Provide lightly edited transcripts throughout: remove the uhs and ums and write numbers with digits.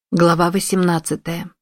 Глава 18.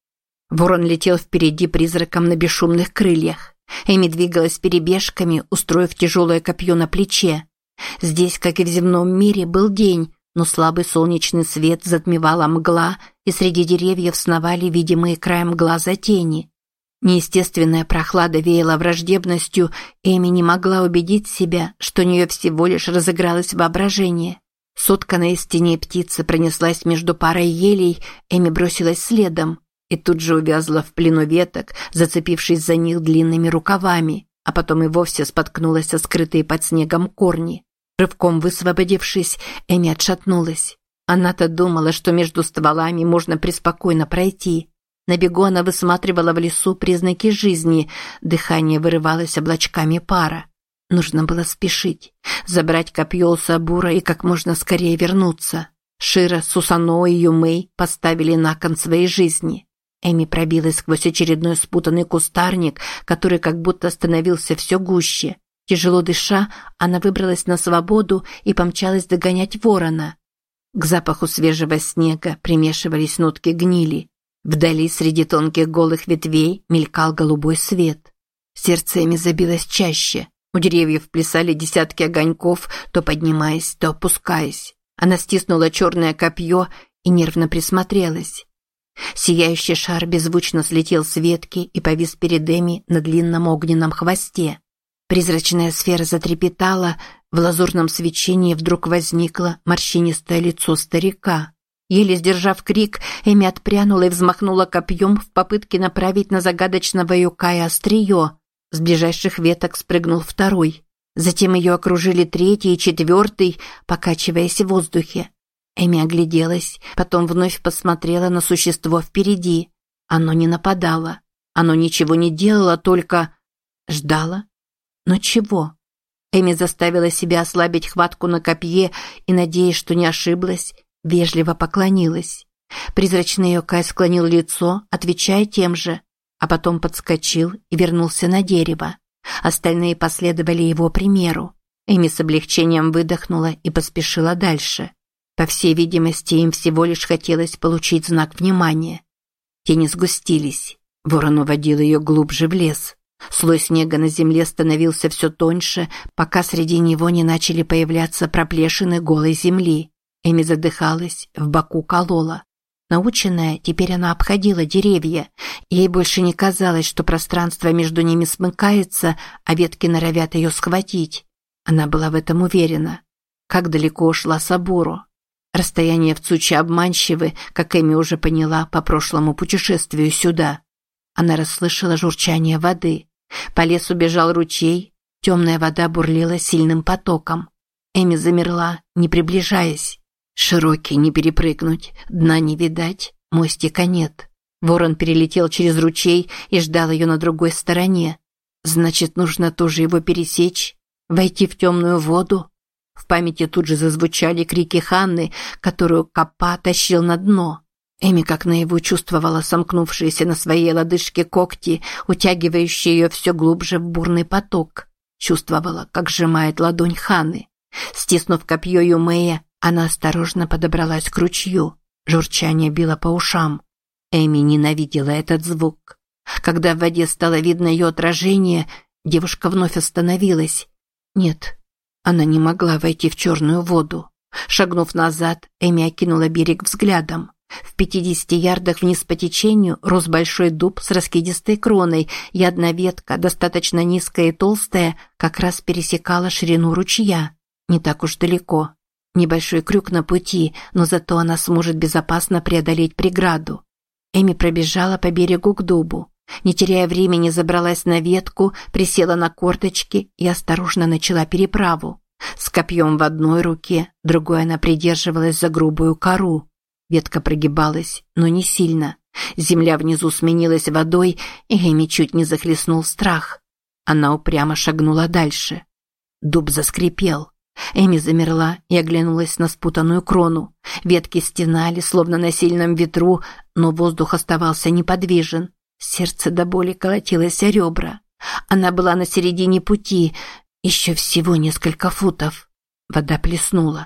Ворон летел впереди призраком на бесшумных крыльях. Эми двигалась перебежками, устроив тяжелое копье на плече. Здесь, как и в земном мире, был день, но слабый солнечный свет затмевала мгла, и среди деревьев сновали видимые краем глаза тени. Неестественная прохлада веяла враждебностью, и Эми не могла убедить себя, что у нее всего лишь разыгралось воображение. Сотканная из теней птица пронеслась между парой елей, Эми бросилась следом и тут же увязла в плену веток, зацепившись за них длинными рукавами, а потом и вовсе споткнулась о скрытые под снегом корни. Рывком высвободившись, Эми отшатнулась. Она-то думала, что между стволами можно преспокойно пройти. На бегу она высматривала в лесу признаки жизни, дыхание вырывалось облачками пара. Нужно было спешить, забрать копье у Сабура и как можно скорее вернуться. Шира, Сусано и Юмэй поставили на кон своей жизни. Эми пробилась сквозь очередной спутанный кустарник, который как будто становился все гуще. Тяжело дыша, она выбралась на свободу и помчалась догонять ворона. К запаху свежего снега примешивались нотки гнили. Вдали среди тонких голых ветвей мелькал голубой свет. Сердце Эми забилось чаще. У деревьев плясали десятки огоньков, то поднимаясь, то опускаясь. Она стиснула черное копье и нервно присмотрелась. Сияющий шар беззвучно слетел с ветки и повис перед Эми на длинном огненном хвосте. Призрачная сфера затрепетала, в лазурном свечении вдруг возникло морщинистое лицо старика. Еле сдержав крик, Эми отпрянула и взмахнула копьем в попытке направить на загадочного юкая острие. С ближайших веток спрыгнул второй. Затем ее окружили третий и четвертый, покачиваясь в воздухе. Эми огляделась, потом вновь посмотрела на существо впереди. Оно не нападало. Оно ничего не делало, только ждало. Но чего? Эми заставила себя ослабить хватку на копье и, надеясь, что не ошиблась, вежливо поклонилась. Призрачный юкай склонил лицо, отвечая тем же, а потом подскочил и вернулся на дерево. Остальные последовали его примеру. Эми с облегчением выдохнула и поспешила дальше. По всей видимости, им всего лишь хотелось получить знак внимания. Тени сгустились. Ворон уводил ее глубже в лес. Слой снега на земле становился все тоньше, пока среди него не начали появляться проплешины голой земли. Эми задыхалась, в боку колола. Наученная, теперь она обходила деревья. Ей больше не казалось, что пространство между ними смыкается, а ветки норовят ее схватить. Она была в этом уверена. Как далеко ушла Сабуру? Расстояния в Цуче обманчивы, как Эми уже поняла по прошлому путешествию сюда. Она расслышала журчание воды. По лесу бежал ручей, темная вода бурлила сильным потоком. Эми замерла, не приближаясь. Широкий, не перепрыгнуть, дна не видать, мостика нет. Ворон перелетел через ручей и ждал ее на другой стороне. Значит, нужно тоже его пересечь, войти в темную воду. В памяти тут же зазвучали крики Ханны, которую Капа тащил на дно. Эми как наяву чувствовала сомкнувшиеся на своей лодыжке когти, утягивающие ее все глубже в бурный поток. Чувствовала, как сжимает ладонь Ханны. Стиснув копье Юмэя, она осторожно подобралась к ручью. Журчание било по ушам. Эми ненавидела этот звук. Когда в воде стало видно ее отражение, девушка вновь остановилась. Нет, она не могла войти в черную воду. Шагнув назад, Эми окинула берег взглядом. В 50 ярдах вниз по течению рос большой дуб с раскидистой кроной, и одна ветка, достаточно низкая и толстая, как раз пересекала ширину ручья. Не так уж далеко. Небольшой крюк на пути, но зато она сможет безопасно преодолеть преграду. Эми пробежала по берегу к дубу. Не теряя времени, забралась на ветку, присела на корточки и осторожно начала переправу. С копьем в одной руке, другой она придерживалась за грубую кору. Ветка прогибалась, но не сильно. Земля внизу сменилась водой, и Эми чуть не захлестнул страх. Она упрямо шагнула дальше. Дуб заскрипел. Эми замерла и оглянулась на спутанную крону. Ветки стенали, словно на сильном ветру, но воздух оставался неподвижен. Сердце до боли колотилось о ребра. Она была на середине пути, еще всего несколько футов. Вода плеснула.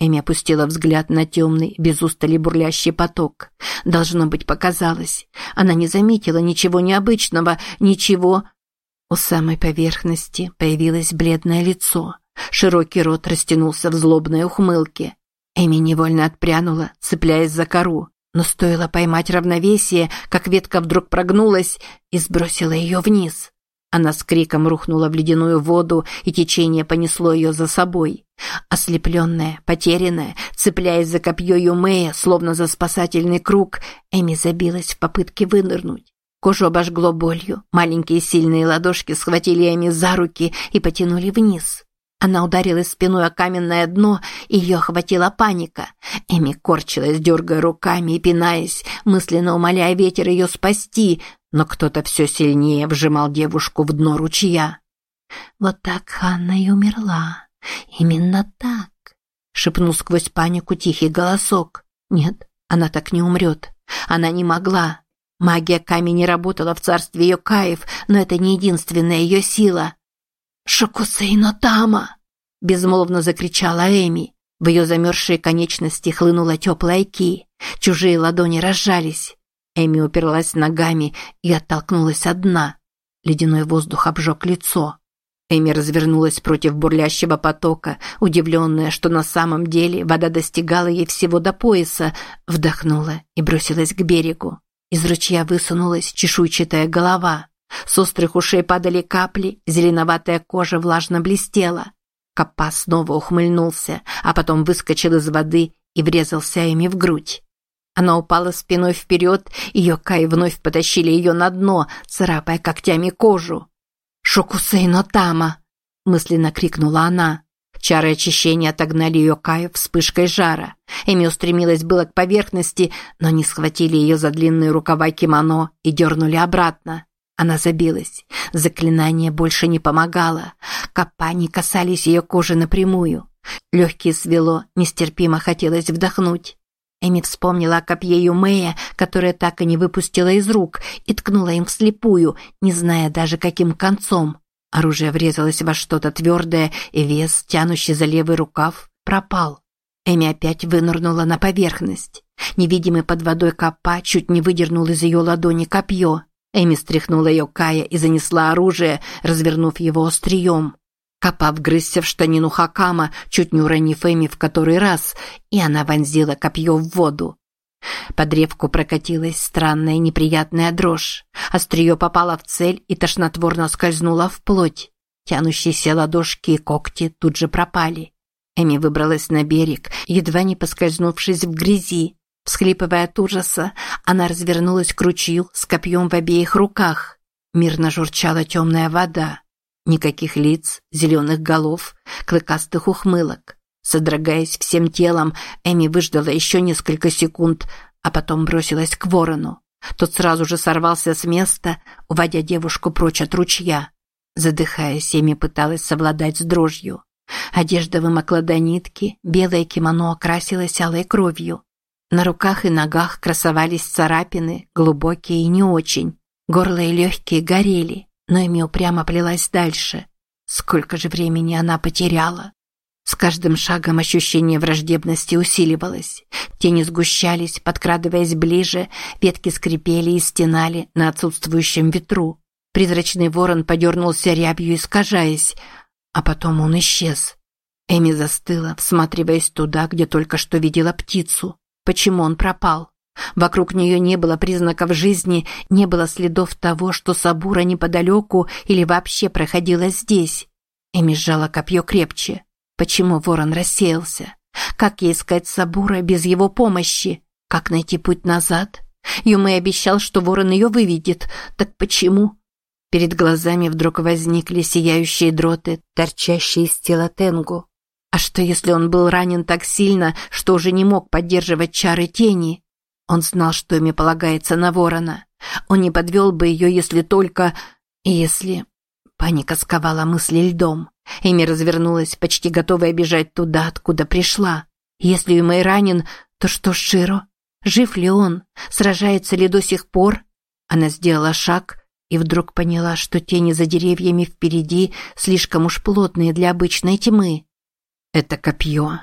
Эми опустила взгляд на темный, без устали бурлящий поток. Должно быть, показалось. Она не заметила ничего необычного, ничего. У самой поверхности появилось бледное лицо. Широкий рот растянулся в злобной ухмылке. Эми невольно отпрянула, цепляясь за кору. Но стоило поймать равновесие, как ветка вдруг прогнулась и сбросила ее вниз. Она с криком рухнула в ледяную воду, и течение понесло ее за собой. Ослепленная, потерянная, цепляясь за копье Юмея, словно за спасательный круг, Эми забилась в попытке вынырнуть. Кожу обожгло болью, маленькие сильные ладошки схватили Эми за руки и потянули вниз. Она ударилась спиной о каменное дно, и ее охватила паника. Эми корчилась, дергая руками и пинаясь, мысленно умоляя ветер ее спасти, но кто-то все сильнее вжимал девушку в дно ручья. «Вот так Ханна и умерла. Именно так», — шепнул сквозь панику тихий голосок. «Нет, она так не умрет. Она не могла. Магия Ками не работала в царстве Йокаев, но это не единственная ее сила». «Шокусей но Тама!» – безмолвно закричала Эми. В ее замерзшие конечности хлынула теплая ки. Чужие ладони разжались. Эми уперлась ногами и оттолкнулась от дна. Ледяной воздух обжег лицо. Эми развернулась против бурлящего потока, удивленная, что на самом деле вода достигала ей всего до пояса, вдохнула и бросилась к берегу. Из ручья высунулась чешуйчатая голова. С острых ушей падали капли, зеленоватая кожа влажно блестела. Каппа снова ухмыльнулся, а потом выскочил из воды и врезался Эми в грудь. Она упала спиной вперед, и Йокай вновь потащили ее на дно, царапая когтями кожу. «Шокусей но Тама!» – мысленно крикнула она. Чары очищения отогнали Йокаю вспышкой жара. Эми устремилась было к поверхности, но они схватили ее за длинные рукава кимоно и дернули обратно. Она забилась. Заклинание больше не помогало. Капа не касались ее кожи напрямую. Легкие свело, нестерпимо хотелось вдохнуть. Эми вспомнила о копье Юмея, которое так и не выпустила из рук, и ткнула им вслепую, не зная даже каким концом. Оружие врезалось во что-то твердое, и вес, тянущий за левый рукав, пропал. Эми опять вынырнула на поверхность. Невидимый под водой Капа чуть не выдернул из ее ладони копье. Эми стряхнула Йокая и занесла оружие, развернув его острием. Капа вгрызся в штанину Хакама, чуть не уронив Эми в который раз, и она вонзила копье в воду. По древку прокатилась странная неприятная дрожь. Острие попало в цель и тошнотворно скользнуло в плоть. Тянущиеся ладошки и когти тут же пропали. Эми выбралась на берег, едва не поскользнувшись в грязи. Всхлипывая от ужаса, она развернулась к ручью с копьем в обеих руках. Мирно журчала темная вода. Никаких лиц, зеленых голов, клыкастых ухмылок. Содрогаясь всем телом, Эми выждала еще несколько секунд, а потом бросилась к ворону. Тот сразу же сорвался с места, уводя девушку прочь от ручья. Задыхаясь, Эми пыталась совладать с дрожью. Одежда вымокла до нитки, белое кимоно окрасилось алой кровью. На руках и ногах красовались царапины, глубокие и не очень. Горло и легкие горели, но Эми упрямо плелась дальше. Сколько же времени она потеряла? С каждым шагом ощущение враждебности усиливалось. Тени сгущались, подкрадываясь ближе, ветки скрипели и стенали на отсутствующем ветру. Призрачный ворон подернулся рябью, искажаясь, а потом он исчез. Эми застыла, всматриваясь туда, где только что видела птицу. Почему он пропал? Вокруг нее не было признаков жизни, не было следов того, что Сабура неподалеку или вообще проходила здесь. Эми сжала копье крепче. Почему ворон рассеялся? Как ей искать Сабура без его помощи? Как найти путь назад? Юмэй обещал, что ворон ее выведет. Так почему? Перед глазами вдруг возникли сияющие дроты, торчащие из тела Тенгу. А что, если он был ранен так сильно, что уже не мог поддерживать чары тени? Он знал, что ими полагается на ворона. Он не подвел бы ее, если только... Если... Паника сковала мысли льдом. Эми развернулась, почти готовая бежать туда, откуда пришла. Если Юмэй ранен, то что с Широ? Жив ли он? Сражается ли до сих пор? Она сделала шаг и вдруг поняла, что тени за деревьями впереди слишком уж плотные для обычной тьмы. «Это копье», –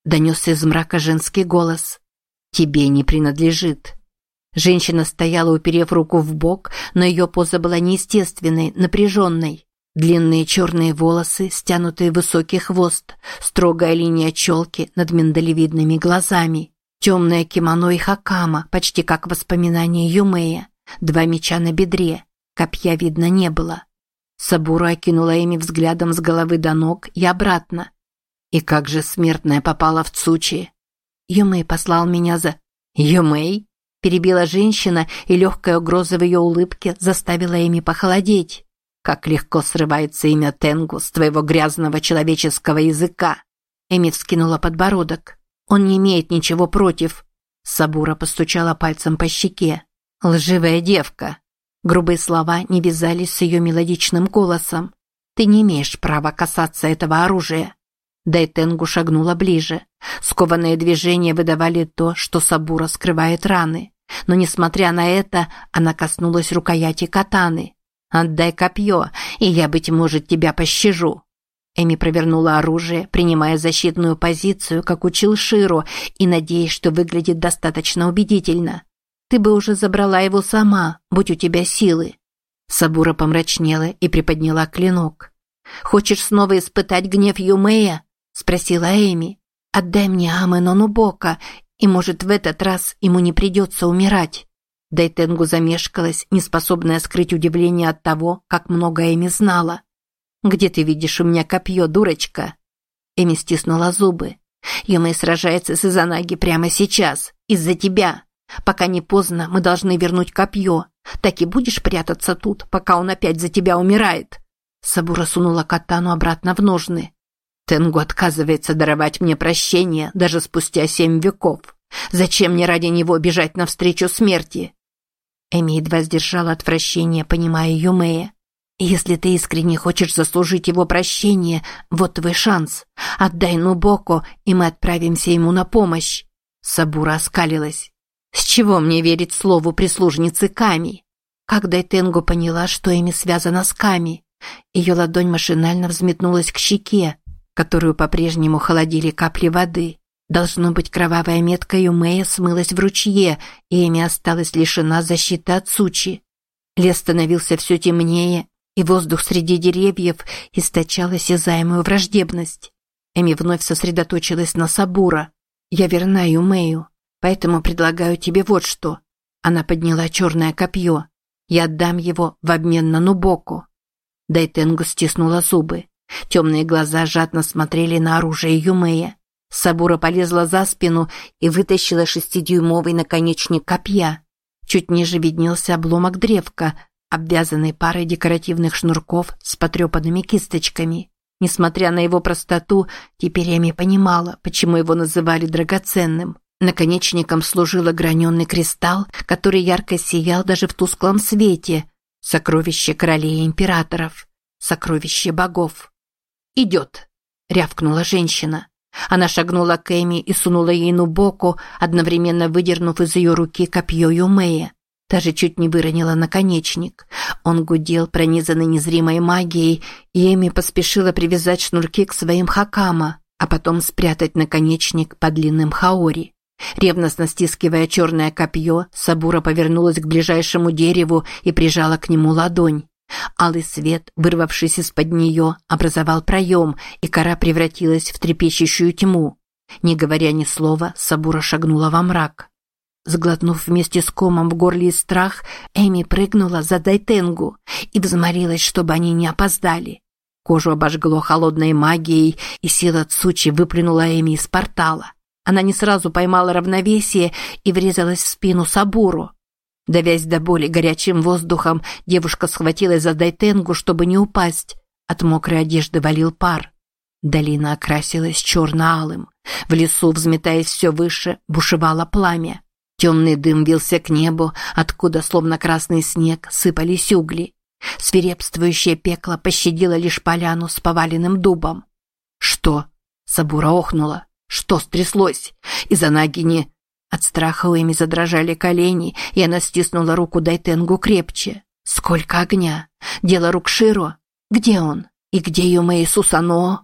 донесся из мрака женский голос. «Тебе не принадлежит». Женщина стояла, уперев руку в бок, но ее поза была неестественной, напряженной. Длинные черные волосы, стянутый высокий хвост, строгая линия челки над миндалевидными глазами, темное кимоно и хакама, почти как воспоминание Юмея, 2 меча на бедре, копья видно не было. Сабура окинула Эми взглядом с головы до ног и обратно. «И как же смертная попала в Цучи?» «Юмей послал меня за...» «Юмей?» – перебила женщина, и легкая угроза в ее улыбке заставила Эми похолодеть. «Как легко срывается имя Тенгу с твоего грязного человеческого языка!» Эми вскинула подбородок. «Он не имеет ничего против». Сабура постучала пальцем по щеке. «Лживая девка!» Грубые слова не вязались с ее мелодичным голосом. «Ты не имеешь права касаться этого оружия». Дайтенгу шагнула ближе. Скованные движения выдавали то, что Сабура скрывает раны. Но, несмотря на это, она коснулась рукояти катаны. «Отдай копье, и я, быть может, тебя пощажу». Эми провернула оружие, принимая защитную позицию, как учил Широ, и надеясь, что выглядит достаточно убедительно. «Ты бы уже забрала его сама, будь у тебя силы». Сабура помрачнела и приподняла клинок. «Хочешь снова испытать гнев Юмея?» – спросила Эми. «Отдай мне Аме Нонубока, и, может, в этот раз ему не придется умирать». Дайтенгу замешкалась, неспособная скрыть удивление от того, как много Эми знала. «Где ты видишь у меня копье, дурочка?» Эми стиснула зубы. «Юмей сражается с Изанаги прямо сейчас, из-за тебя. Пока не поздно, мы должны вернуть копье. Так и будешь прятаться тут, пока он опять за тебя умирает?» Сабура сунула катану обратно в ножны. «Тенгу отказывается даровать мне прощение даже спустя 7 веков. Зачем мне ради него бежать навстречу смерти?» Эми едва сдержала отвращение, понимая Юмея. «Если ты искренне хочешь заслужить его прощение, вот твой шанс. Отдай Нубоко, и мы отправимся ему на помощь». Сабура оскалилась. «С чего мне верить слову прислужницы Ками?» Как Дайтенгу поняла, что Эми связана с Ками. Ее ладонь машинально взметнулась к щеке, которую по-прежнему холодили капли воды. Должно быть, кровавая метка Юмея смылась в ручье, и Эми осталась лишена защиты от Цучи. Лес становился все темнее, и воздух среди деревьев источал осязаемую враждебность. Эми вновь сосредоточилась на Сабура. «Я верна Юмею, поэтому предлагаю тебе вот что». Она подняла черное копье. «Я отдам его в обмен на Нубоку». Дайтенгу стиснула зубы. Темные глаза жадно смотрели на оружие Юмея. Сабура полезла за спину и вытащила 6-дюймовый наконечник копья. Чуть ниже виднелся обломок древка, обвязанный парой декоративных шнурков с потрепанными кисточками. Несмотря на его простоту, теперь Эми понимала, почему его называли драгоценным. Наконечником служил ограненный кристалл, который ярко сиял даже в тусклом свете. Сокровище королей и императоров. Сокровище богов. «Идет!» – рявкнула женщина. Она шагнула к Эми и сунула ей Нубоку, одновременно выдернув из ее руки копье Юмея. Даже чуть не выронила наконечник. Он гудел, пронизанный незримой магией, и Эми поспешила привязать шнурки к своим хакама, а потом спрятать наконечник под длинным хаори. Ревностно стискивая черное копье, Сабура повернулась к ближайшему дереву и прижала к нему ладонь. Алый свет, вырвавшись из-под нее, образовал проем, и кора превратилась в трепещущую тьму. Не говоря ни слова, Сабура шагнула во мрак. Сглотнув вместе с комом в горле страх, Эми прыгнула за Дайтенгу и взмолилась, чтобы они не опоздали. Кожу обожгло холодной магией, и сила Цучи выплюнула Эми из портала. Она не сразу поймала равновесие и врезалась в спину Сабуру. Давясь до боли горячим воздухом, девушка схватилась за Дайтенгу, чтобы не упасть. От мокрой одежды валил пар. Долина окрасилась черно-алым. В лесу, взметаясь все выше, бушевало пламя. Темный дым вился к небу, откуда, словно красный снег, сыпались угли. Свирепствующее пекло пощадило лишь поляну с поваленным дубом. «Что?» – Сабура охнула. «Что стряслось? Изанаги не...» От страха у Эми задрожали колени, и она стиснула руку Дайтенгу крепче. «Сколько огня! Дело рук Широ! Где он? И где Юмей Сусано?»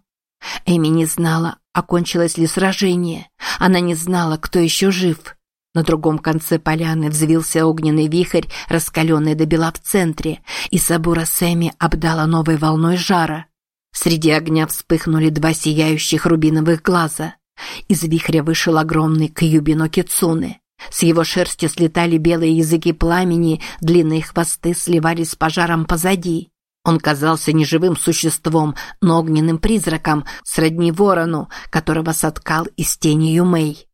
Эми не знала, окончилось ли сражение. Она не знала, кто еще жив. На другом конце поляны взвился огненный вихрь, раскаленный до бела в центре, и Сабура с Эми обдала новой волной жара. Среди огня вспыхнули два сияющих рубиновых глаза. Из вихря вышел огромный Кьюбино Кицуне. С его шерсти слетали белые языки пламени, длинные хвосты сливались с пожаром позади. Он казался не живым существом, но огненным призраком, сродни ворону, которого соткал из тени Юмей.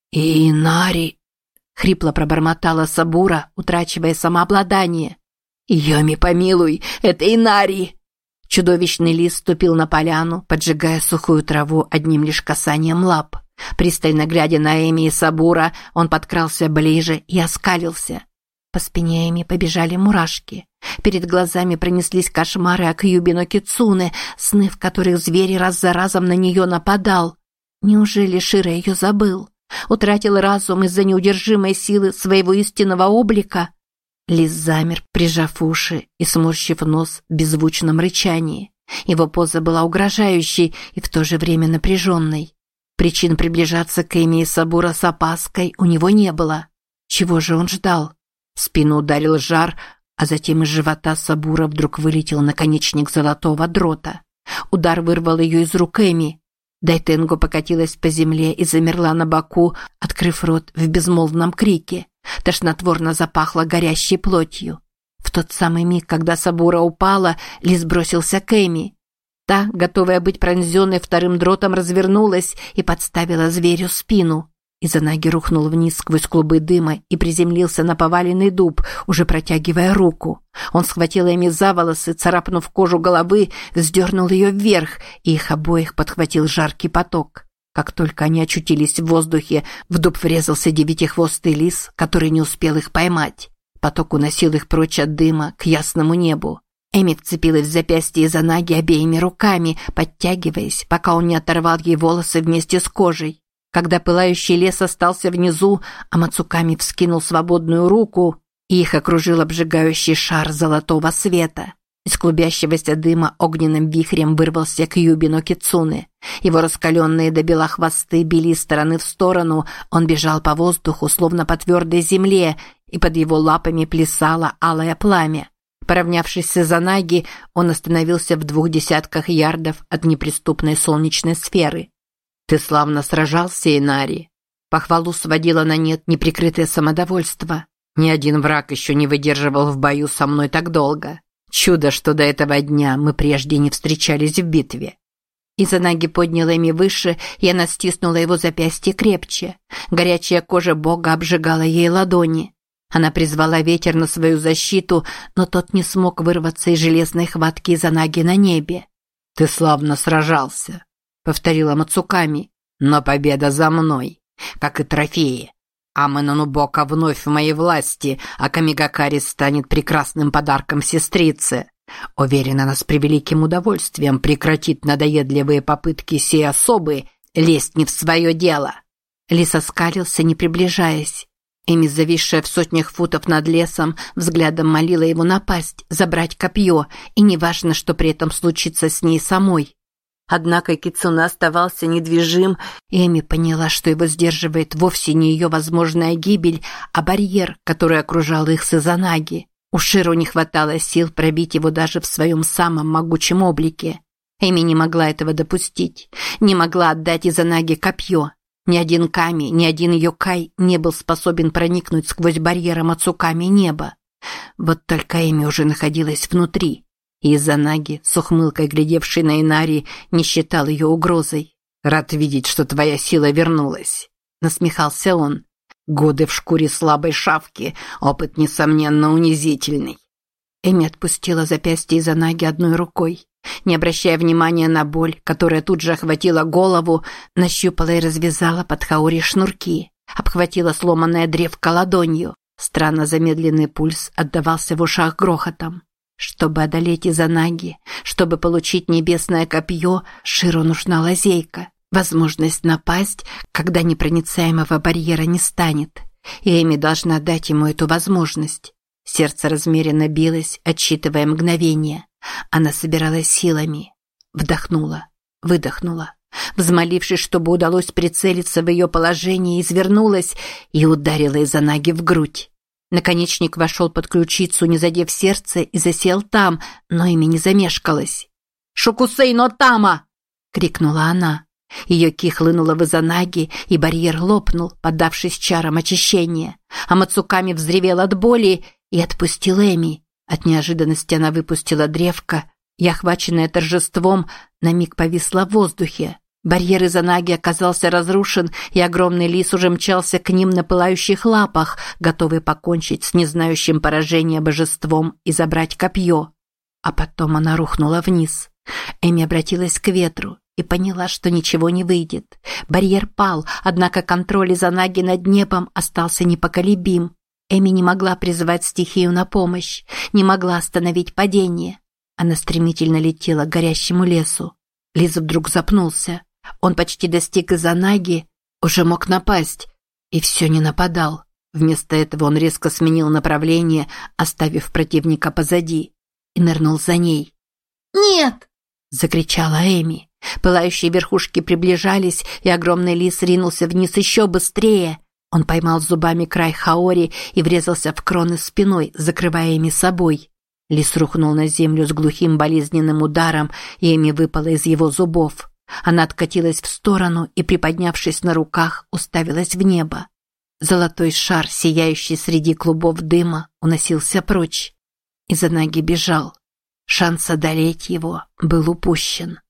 «Инари!» — хрипло пробормотала Сабура, утрачивая самообладание. «Йоми, помилуй, это Инари!» Чудовищный лис ступил на поляну, поджигая сухую траву одним лишь касанием лап. Пристально глядя на Эми и Сабура, он подкрался ближе и оскалился. По спине Эми побежали мурашки. Перед глазами пронеслись кошмары о Кьюбино Кицуне, сны, в которых зверь раз за разом на нее нападал. Неужели Широ ее забыл? Утратил разум из-за неудержимой силы своего истинного облика? Лис замер, прижав уши и сморщив нос в беззвучном рычании. Его поза была угрожающей и в то же время напряженной. Причин приближаться к Эми и Сабура с опаской у него не было. Чего же он ждал? В спину ударил жар, а затем из живота Сабура вдруг вылетел наконечник золотого дрота. Удар вырвал ее из рук Эми. Дайтенго покатилась по земле и замерла на боку, открыв рот в безмолвном крике. Тошнотворно запахло горящей плотью. В тот самый миг, когда Сабура упала, лис бросился к Эми. Та, готовая быть пронзенной вторым дротом, развернулась и подставила зверю спину. Изанаги рухнул вниз сквозь клубы дыма и приземлился на поваленный дуб, уже протягивая руку. Он схватил Эми за волосы, царапнув кожу головы, вздернул ее вверх, и их обоих подхватил жаркий поток. Как только они очутились в воздухе, в дуб врезался девятихвостый лис, который не успел их поймать. Поток уносил их прочь от дыма к ясному небу. Эми вцепилась в запястье Изанаги обеими руками, подтягиваясь, пока он не оторвал ей волосы вместе с кожей. Когда пылающий лес остался внизу, а Мацуками вскинул свободную руку, и их окружил обжигающий шар золотого света. Из клубящегося дыма огненным вихрем вырвался Кьюбино Кицуне. Его раскаленные до бела хвосты били из стороны в сторону, он бежал по воздуху, словно по твердой земле, и под его лапами плясало алое пламя. Поравнявшись с Изанаги, он остановился в 20 ярдов от неприступной солнечной сферы. «Ты славно сражался, Инари!» Похвалу сводило на нет неприкрытое самодовольство. «Ни один враг еще не выдерживал в бою со мной так долго. Чудо, что до этого дня мы прежде не встречались в битве». Изанаги подняла Эми выше, и она стиснула его запястье крепче. Горячая кожа бога обжигала ей ладони. Она призвала ветер на свою защиту, но тот не смог вырваться из железной хватки Изанаги на небе. «Ты славно сражался», — повторила Мацуками, — «но победа за мной, как и трофеи. Амэ-Нанубока вновь в моей власти, а Камигакари станет прекрасным подарком сестрице. Уверена, она с превеликим удовольствием прекратит надоедливые попытки сей особы лезть не в свое дело». Лис оскалился, не приближаясь. Эми, зависшая в сотнях футов над лесом, взглядом молила его напасть, забрать копье, и неважно, что при этом случится с ней самой. Однако Кицуне оставался недвижим, и Эми поняла, что его сдерживает вовсе не ее возможная гибель, а барьер, который окружал их с Изанаги. У Широ не хватало сил пробить его даже в своем самом могучем облике. Эми не могла этого допустить, не могла отдать Изанаги копье. Ни один Ками, ни один Йокай не был способен проникнуть сквозь барьер Мацуками неба. Вот только Эми уже находилась внутри, и Изанаги, с ухмылкой глядевший на Инари, не считал ее угрозой. «Рад видеть, что твоя сила вернулась», — насмехался он. «Годы в шкуре слабой шавки, опыт, несомненно, унизительный». Эми отпустила запястье Изанаги одной рукой. Не обращая внимания на боль, которая тут же охватила голову, нащупала и развязала под хаори шнурки, обхватила сломанное древко ладонью. Странно замедленный пульс отдавался в ушах грохотом. Чтобы одолеть Изанаги, чтобы получить небесное копье, Широ нужна лазейка, возможность напасть, когда непроницаемого барьера не станет. И Эми должна дать ему эту возможность. Сердце размеренно билось, отсчитывая мгновения. Она собиралась силами. Вдохнула, выдохнула. Взмолившись, чтобы удалось прицелиться в ее положение, извернулась и ударила Изанаги в грудь. Наконечник вошел под ключицу, не задев сердце, и засел там, но Эми не замешкалась. «Шокусей но тама!» – крикнула она. Ее ки хлынула в Изанаги, и барьер лопнул, поддавшись чарам очищения. А Мацуками взревел от боли и отпустил Эми. От неожиданности она выпустила древко, и, охваченная торжеством, на миг повисла в воздухе. Барьер Изанаги оказался разрушен, и огромный лис уже мчался к ним на пылающих лапах, готовый покончить с незнающим поражения божеством и забрать копье. А потом она рухнула вниз. Эми обратилась к ветру и поняла, что ничего не выйдет. Барьер пал, однако контроль Изанаги над небом остался непоколебим. Эми не могла призывать стихию на помощь, не могла остановить падение. Она стремительно летела к горящему лесу. Лис вдруг запнулся. Он почти достиг Изанаги, уже мог напасть, и все не нападал. Вместо этого он резко сменил направление, оставив противника позади, и нырнул за ней. «Нет!» – закричала Эми. Пылающие верхушки приближались, и огромный лис ринулся вниз еще быстрее. Он поймал зубами край хаори и врезался в кроны спиной, закрывая Эми собой. Лис рухнул на землю с глухим болезненным ударом, и Эми выпала из его зубов. Она откатилась в сторону и, приподнявшись на руках, уставилась в небо. Золотой шар, сияющий среди клубов дыма, уносился прочь. Изанаги бежал. Шанс одолеть его был упущен.